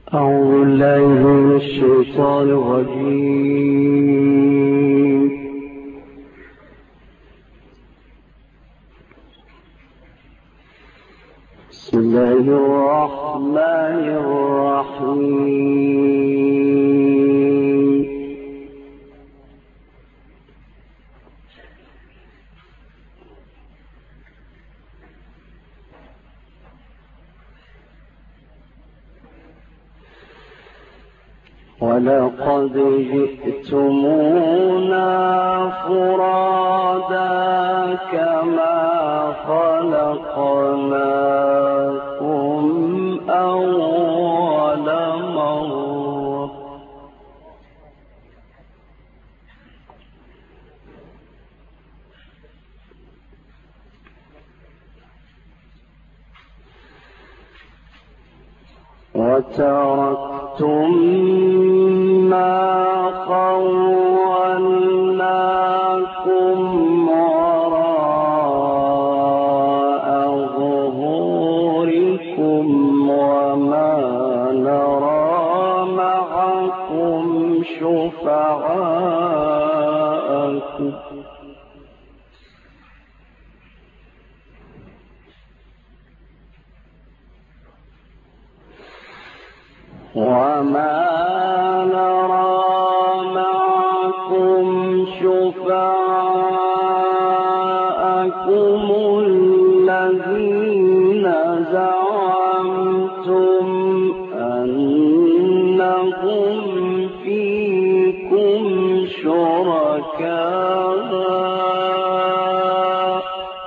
أعوذ بالله من الشيطان الرجيم. بسم الله الرحمن الرحيم. ولقد جئتمونا فرادا كما خلقناكم أول مرة وتركتم ما خولناكم وراء ظهوركم وما نرى معكم شفعاءكم الذين زعمتم أنهم فيكم شركاء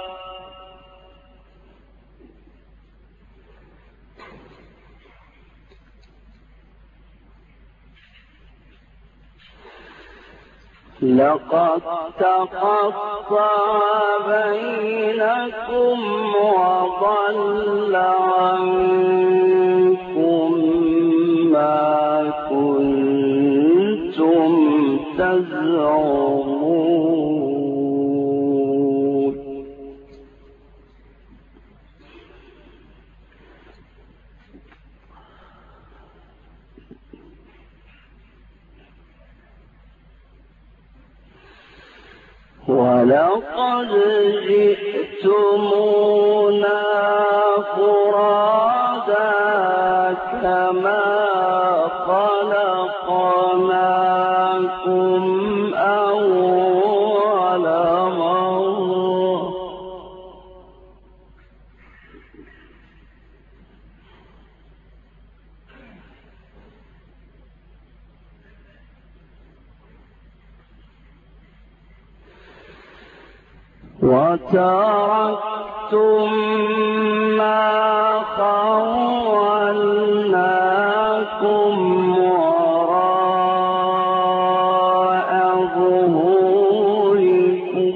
لقد تقطع بينكم وضل عنكم ما كنتم تزعمون ولقد جئتمونا فرادا كما خلقناكم أول مرة وتركتم ما خولناكم وراء ظهوركم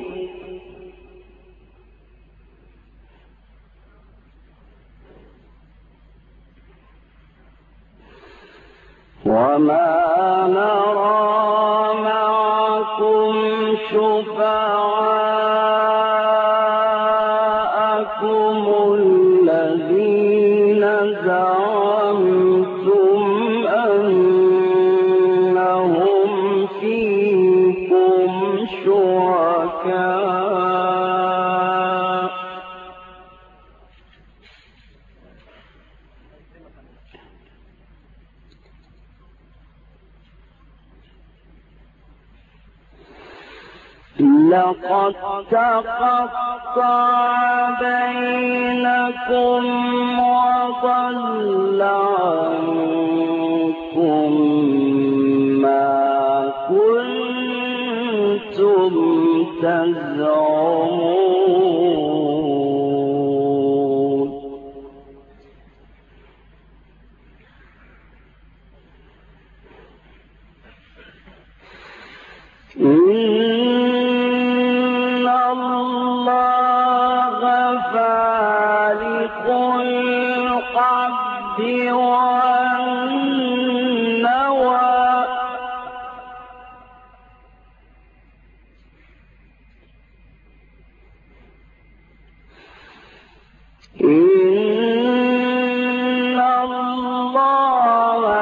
وما نرى معكم شفعاءكم الذين زعمتم أنهم فيكم شركاء لقد تقطع بينكم وضل عنكم ما كنتم تزعمون إن الله فالق الحب والنوى إن الله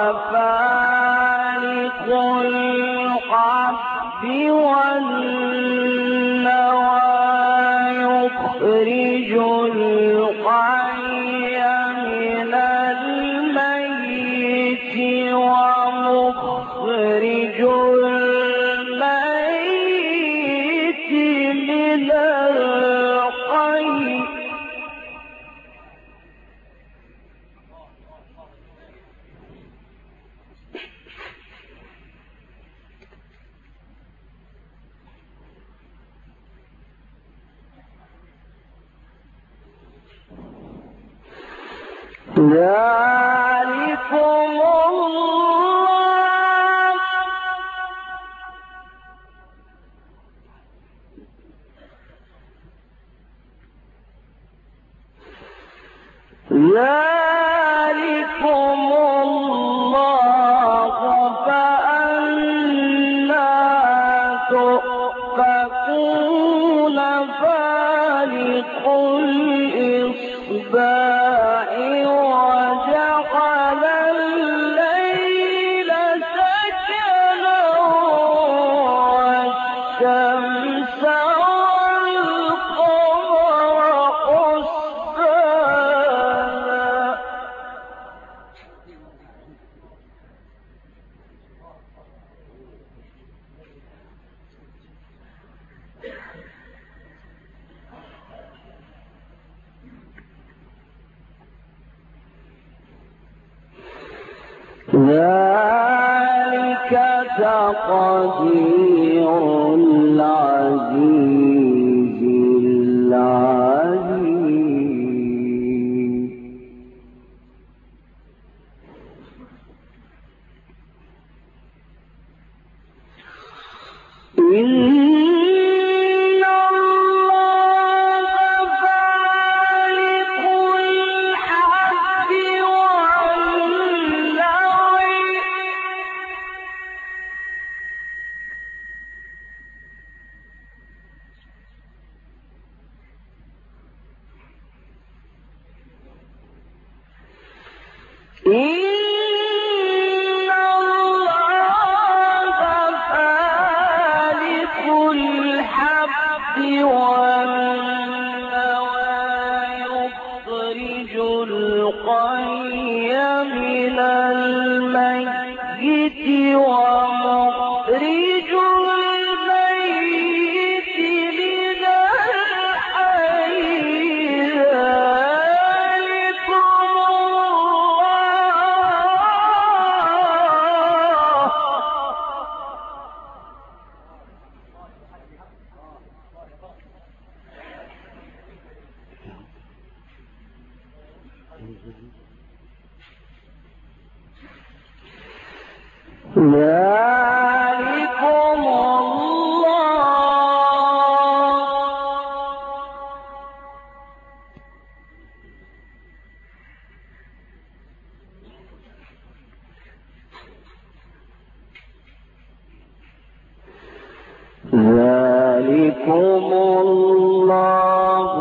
ذلكم الله فأنى تؤفكون فالق الإصباح وجعل الليل سكنا والشمس والقمر حسبانا ذلك تقدير العزيز العليم إن الله فالق الحب والنوى إن الله فالق الحب والنوى يخرج الحي من الميت ومخرج الميت من الحي ذلكم ذلكم الله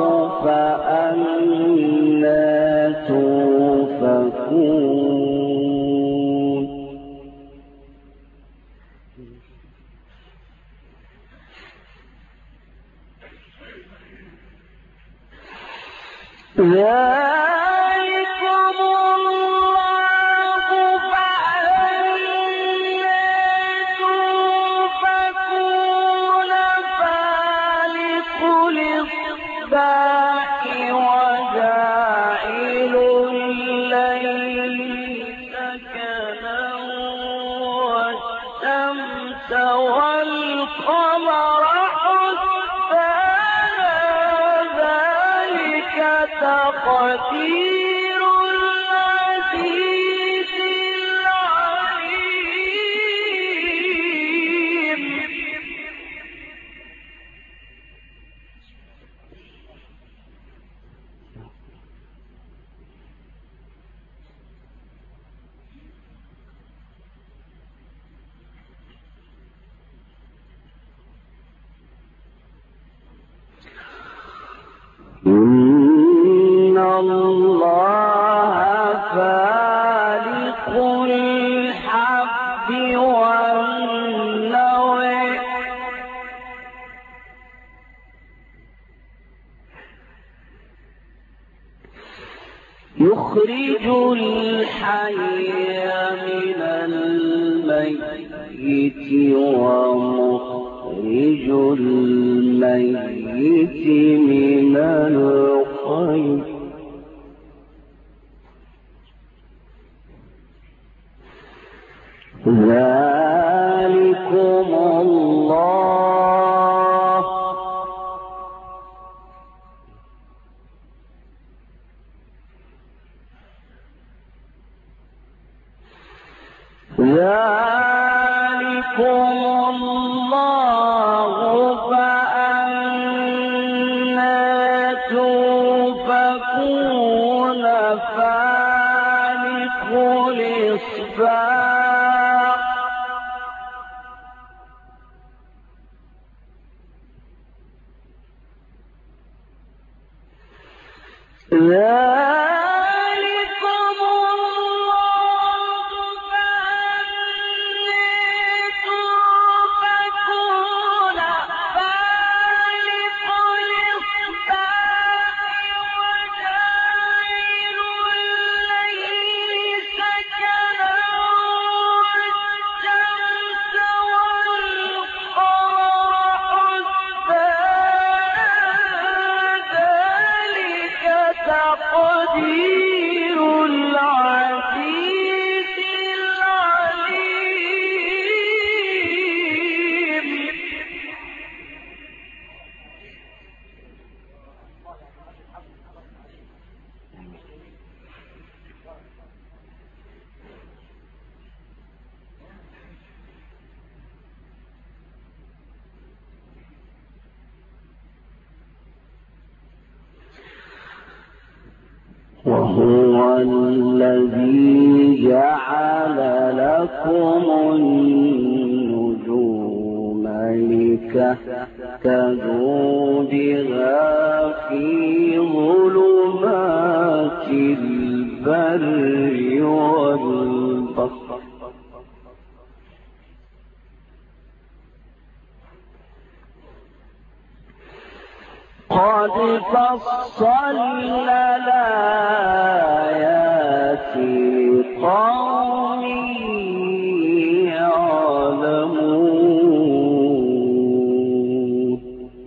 فأنى تؤفكون ذلكم الله فأنى تؤفكون فالق الإصباح وجاعل الليل سكنا والشمس والقمر حسبانا ذلك تقدير العزيز العليم إن الله فالق الحب والنوى يخرج الحي من الميت ومخرج الميت من الحي ذلكم الله ذلكم الله فأنى تؤفكون فالق الإصباح تقدير العزيز العليم. وهو الذي جعل لكم النجوم لتهتدوا بها في ظلمات البر والبحر قد فصلنا الآيات لقوم يعلمون.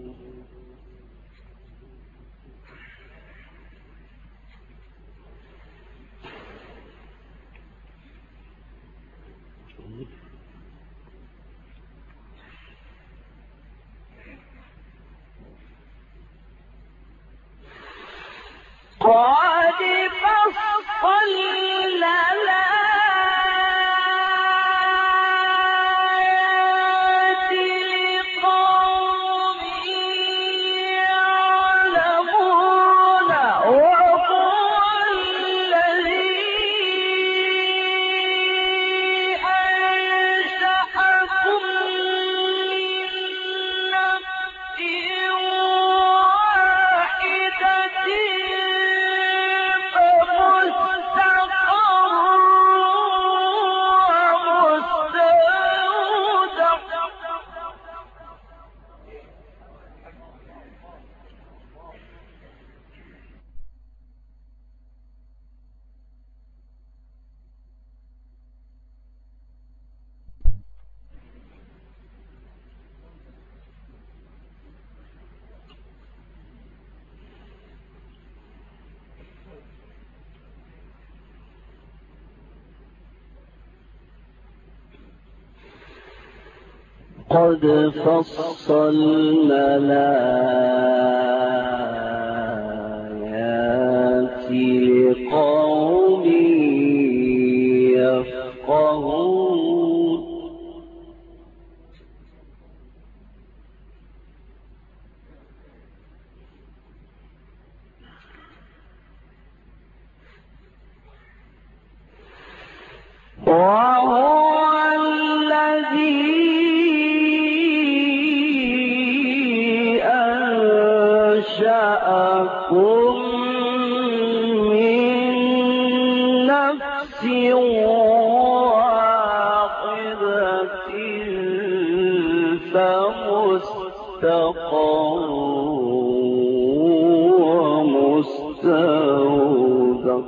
قد فصلنا الآيات لقوم يعلمون. وهو الذي أنشأكم من نفس واحدة قد فصلنا الآيات لقوم يفقهون. وهو الذي أنشأكم من نفس واحدة فمستقر ومستودع.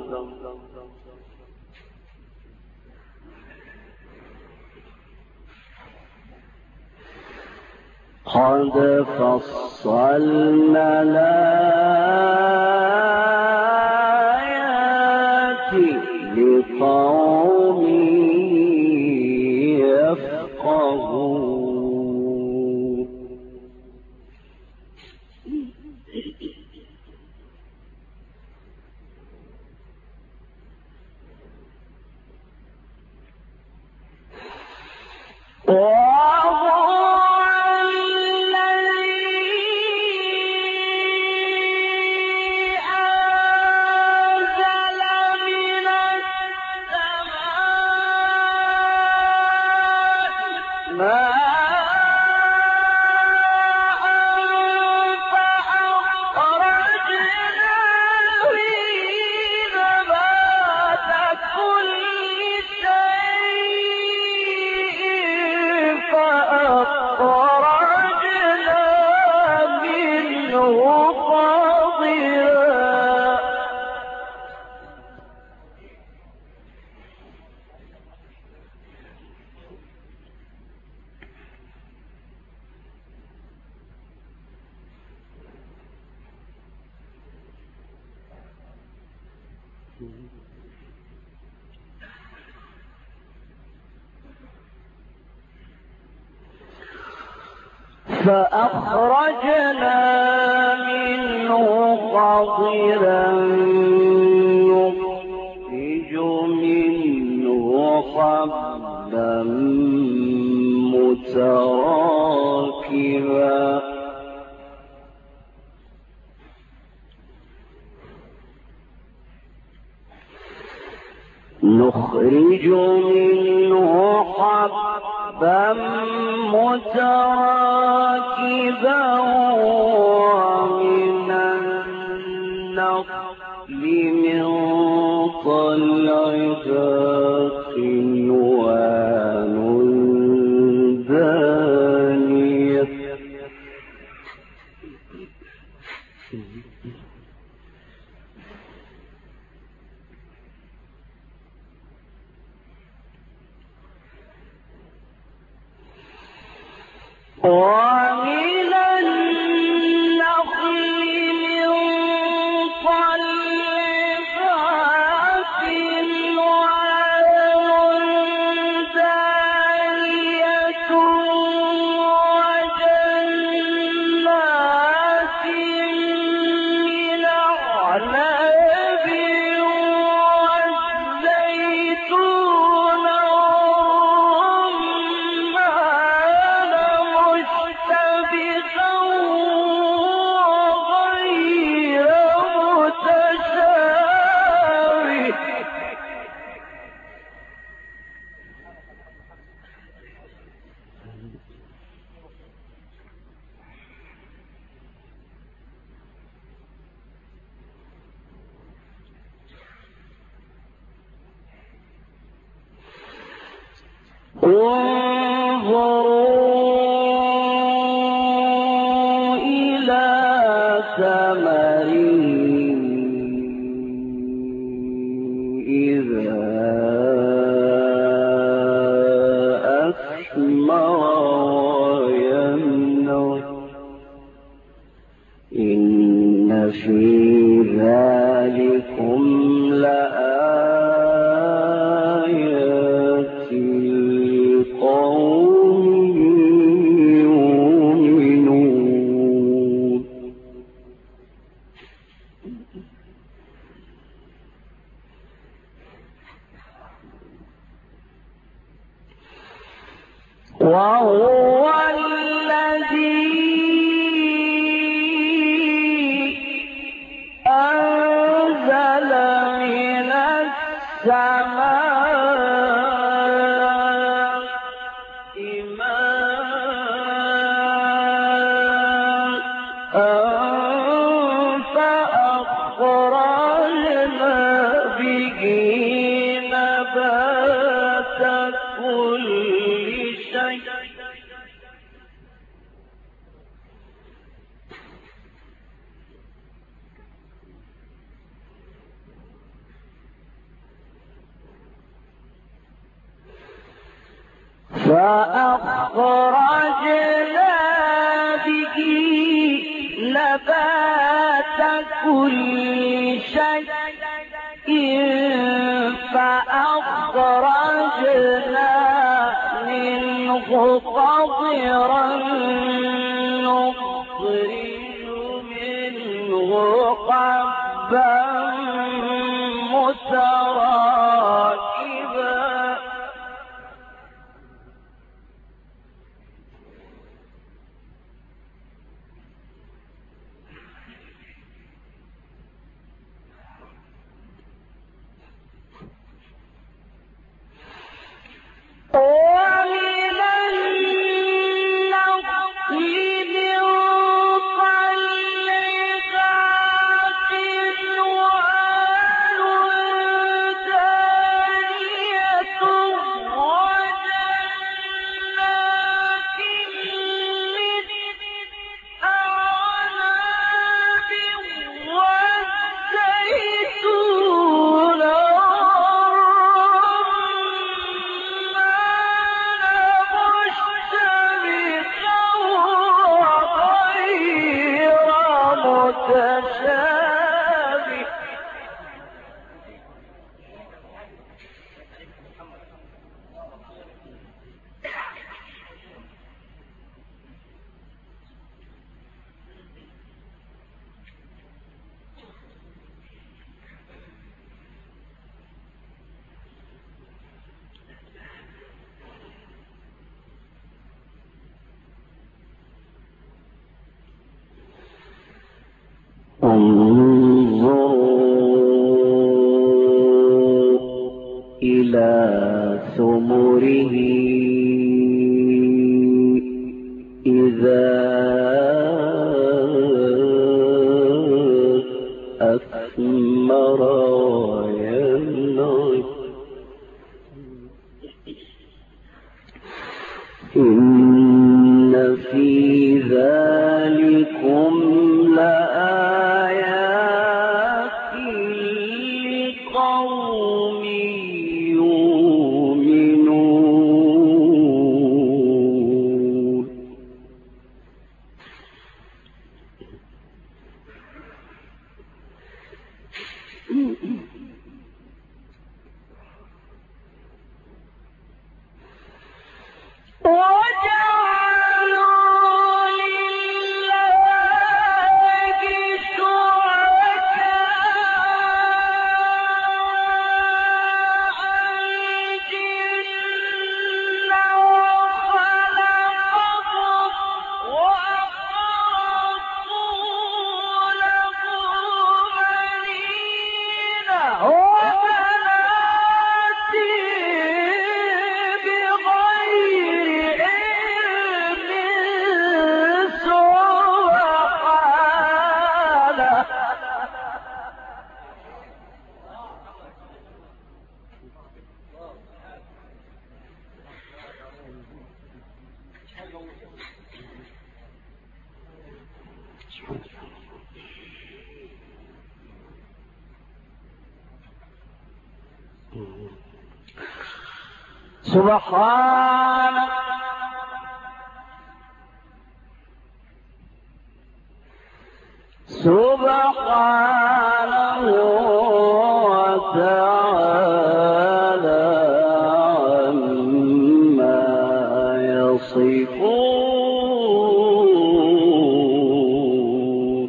قد فصلنا الآيات لقوم يفقهون. فأخرجنا منه قطرا نخرج منه حبا متراكبا نخرج منه حبا متراكبا ومن النخل من طلعها قنوان دانية ومن النخل من طلعها قنوان دانية وجنات من أعناب والزيتون والرمان مشتبها وغير متشابه انظروا إلى ثمره إذا أثمر وينعم إن في ذلكم لآيات لقوم يؤمنون وهو الذي أنزل من السماء ماء فأخرجنا به نبات كل شيء فأخرجنا به نبات كل شيء فأخرجنا منه خضرا نخرج منه حبا متراكبا انظروا إلى ثمره إذا أثمر وينعم إن في ذلكم لآيات لقوم يؤمنون. سبحانه سبحانه وتعالى عما يصفون.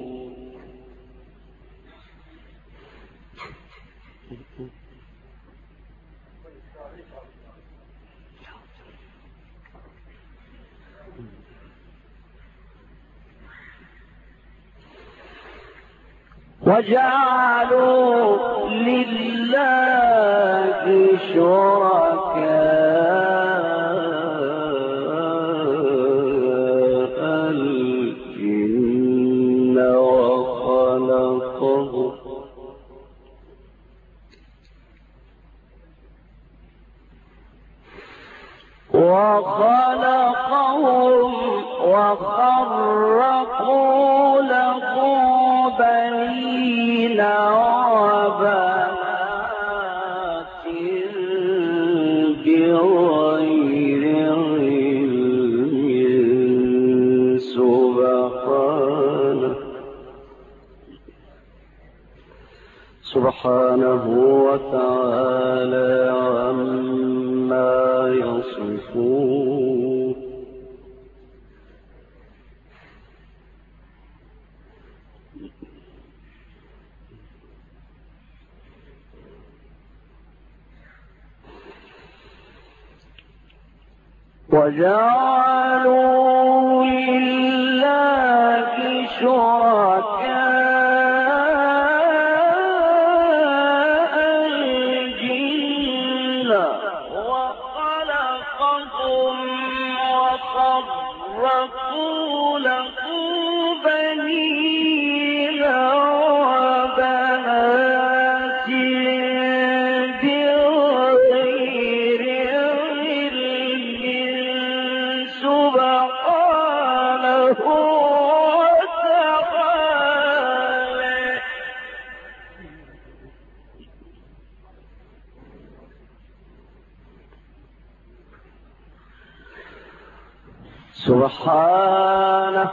وجعلوا لله شركاء الجن وخلقهم وخرقوا له بنين وبنات بغير علم سبحانه وتعالى عما يصفون. وجعلوا لله شركاء الجن وخلقهم وخرقوا له بنين وبنات بغير علم سبحانه وتعالى. سبحانه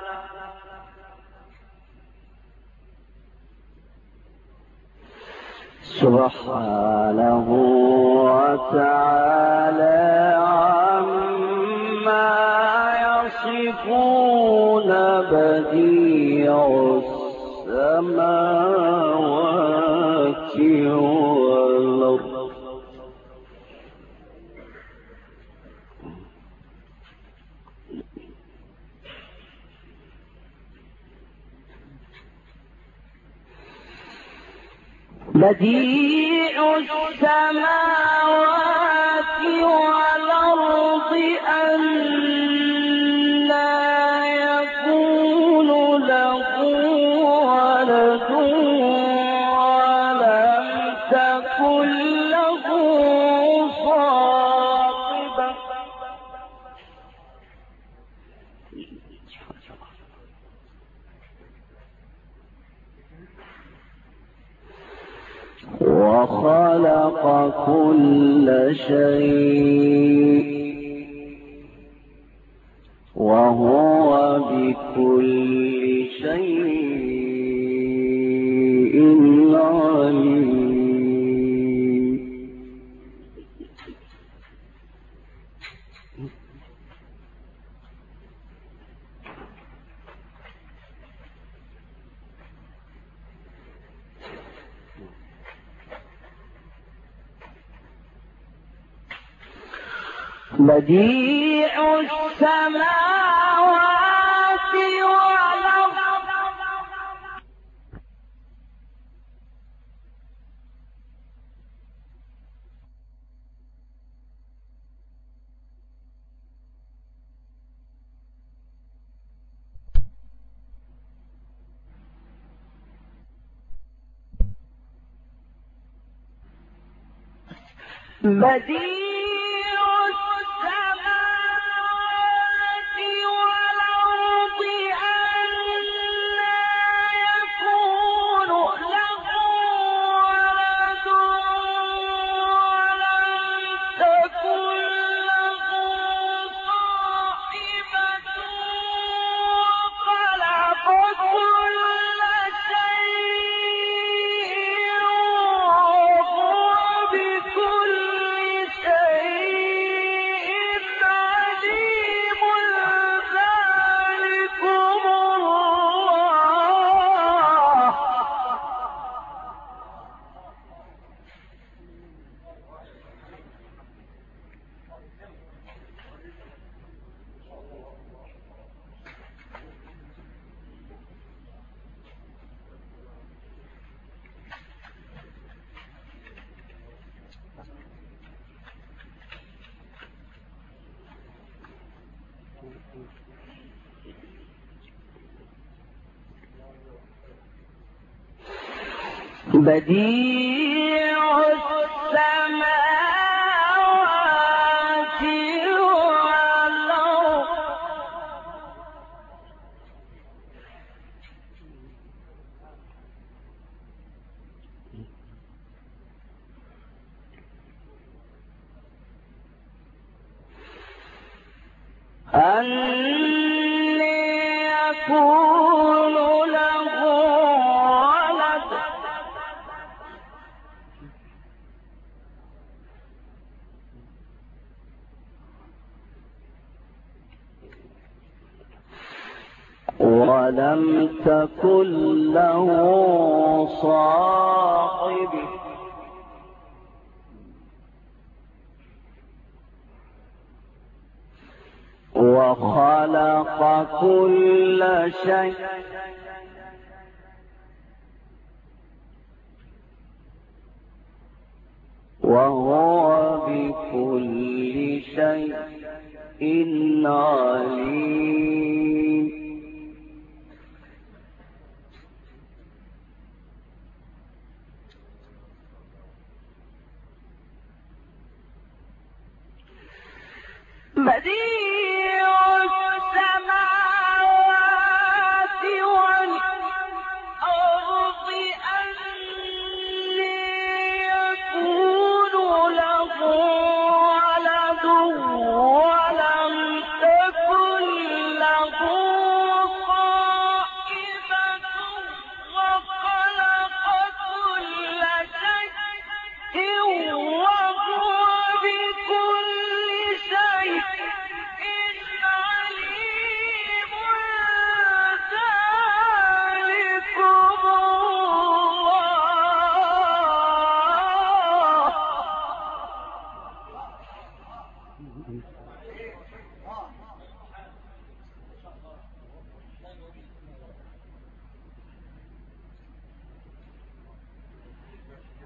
سبحانه وتعالى عما يصفون بديع السماوات والأرض بديع السماوات والأرض أنى يكون له ولد ولم تكن له صاحبة وخلق كل شيء وهو بكل شيء عليم. بديع السماوات والأرض بديع السماوات والأرض أنى يكون له ولد ولم تكن له صاحبة وخلق كل شيء وهو بكل شيء عليم. ذلكم الله بديع السماوات والأرض أنى يكون له ولد ولم تكن له صاحبة وخلق كل شيء وهو بكل شيء عليم. بديع السماوات والأرض أنى يكون له ولد ولم تكن له صاحبة وخلق كل شيء وهو بكل شيء عليم. ذلكم الله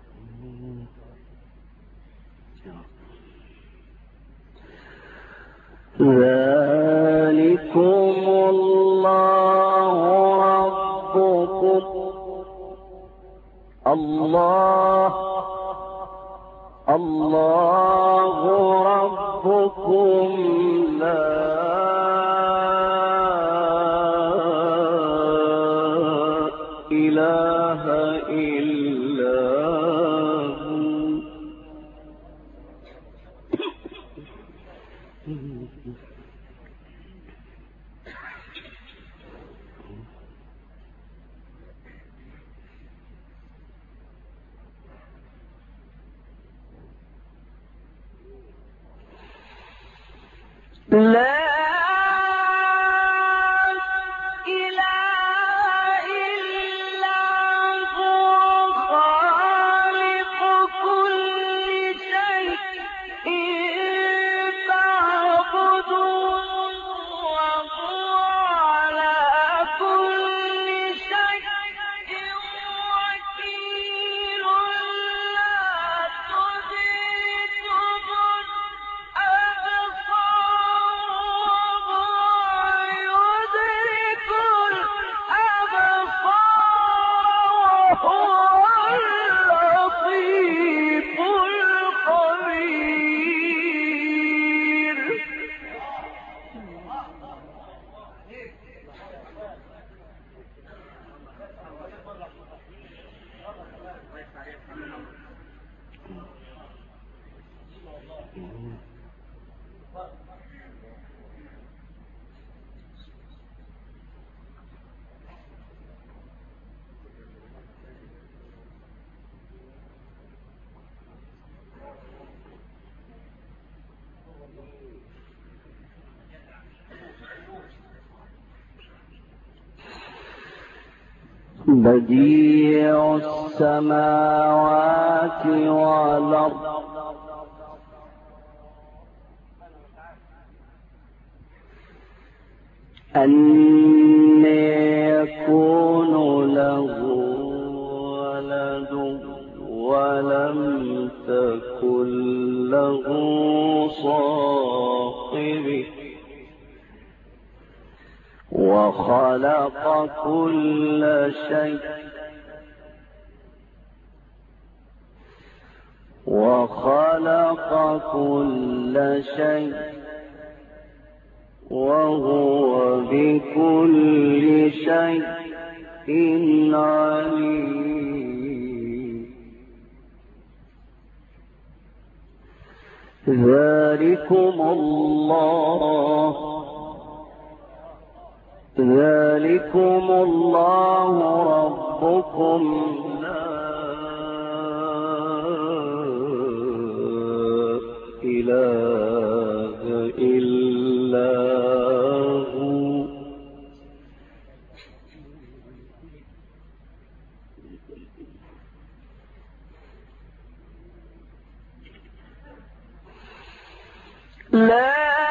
ذلكم الله ربكم الله ربكم لا إله إلا هو. لا إله إلا هو خالق كل شيء فاعبدوه وهو على كل شيء وكيل لا تدركه بديع السماوات والأرض أن يكون له ولد ولم تكن له صاحبة وخلق كل شيء وهو بكل شيء عليم. ذلكم الله ربكم لا إله إلا هو. لا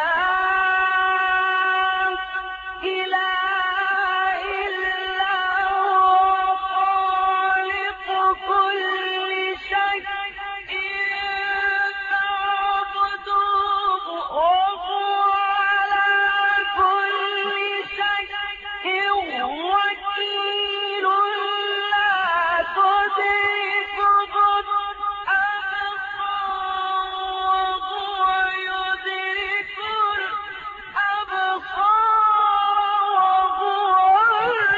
إله إلا هو خالق كل شيء فاعبدوه وهو على كل شيء وكيل لا تدركه الأبصار وهو يدرك الأبصار وهو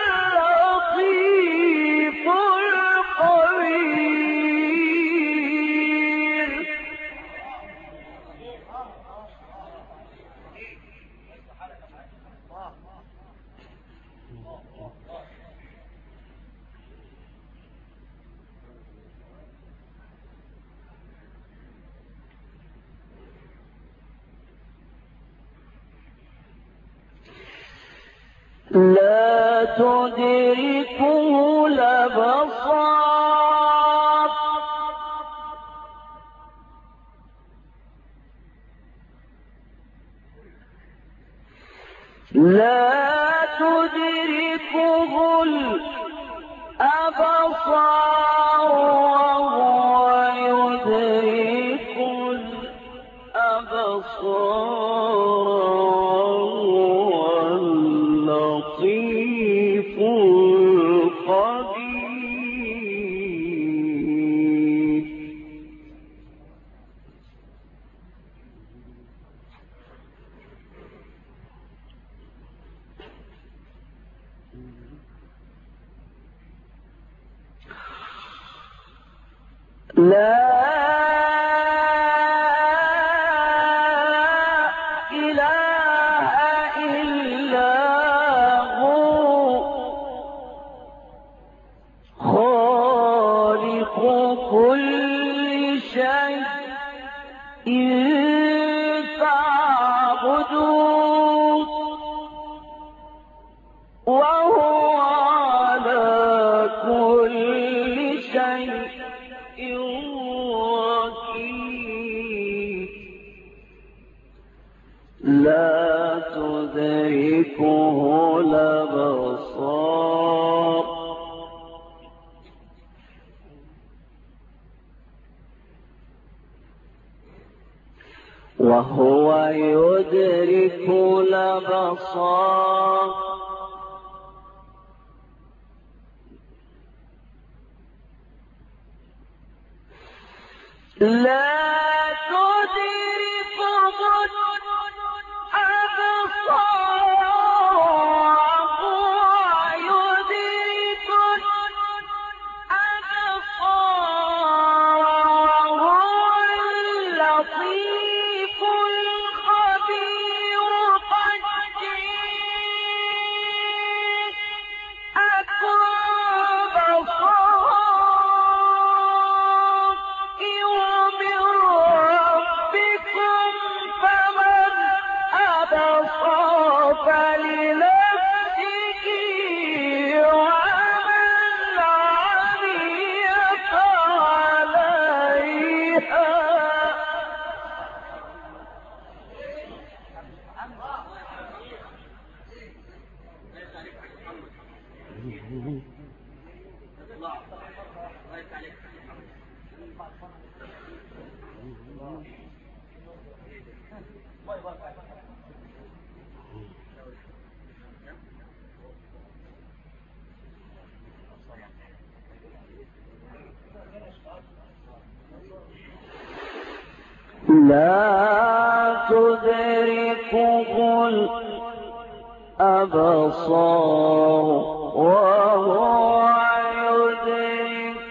اللطيف الخبير. لا تدركه الأبصار وهو يدرك لا إله إلا هو خالق كل شيء فاعبدوه وهو على كل شيء وكيل لا تدركه الأبصار وهو يدرك الأبصار لا تدركه الأبصار وهو يدرك الأبصار وهو اللطيف الخبير قد جئتكم بصائر من ربكم فمن أبصر فلنفسه ومن عمي فعليها لا تدركه الأبصار وهو يدرك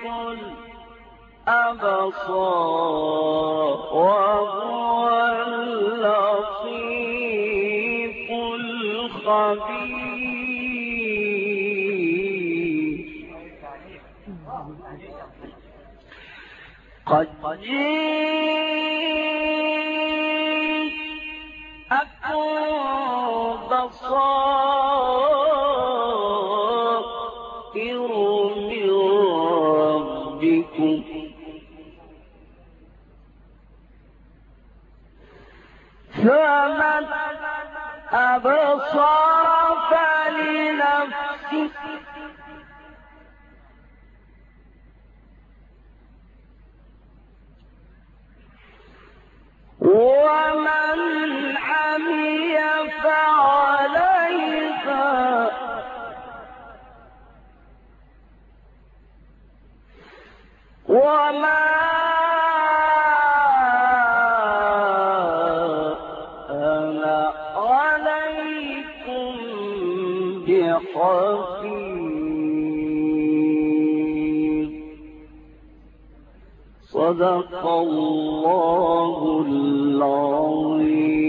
الأبصار وهو اللطيف الخبير قد جئتكم بصائر من ربكم فمن أبصر فلنفسه ومن عمي فعليها وما أنا عليكم بحفيظ صدق الله العظيم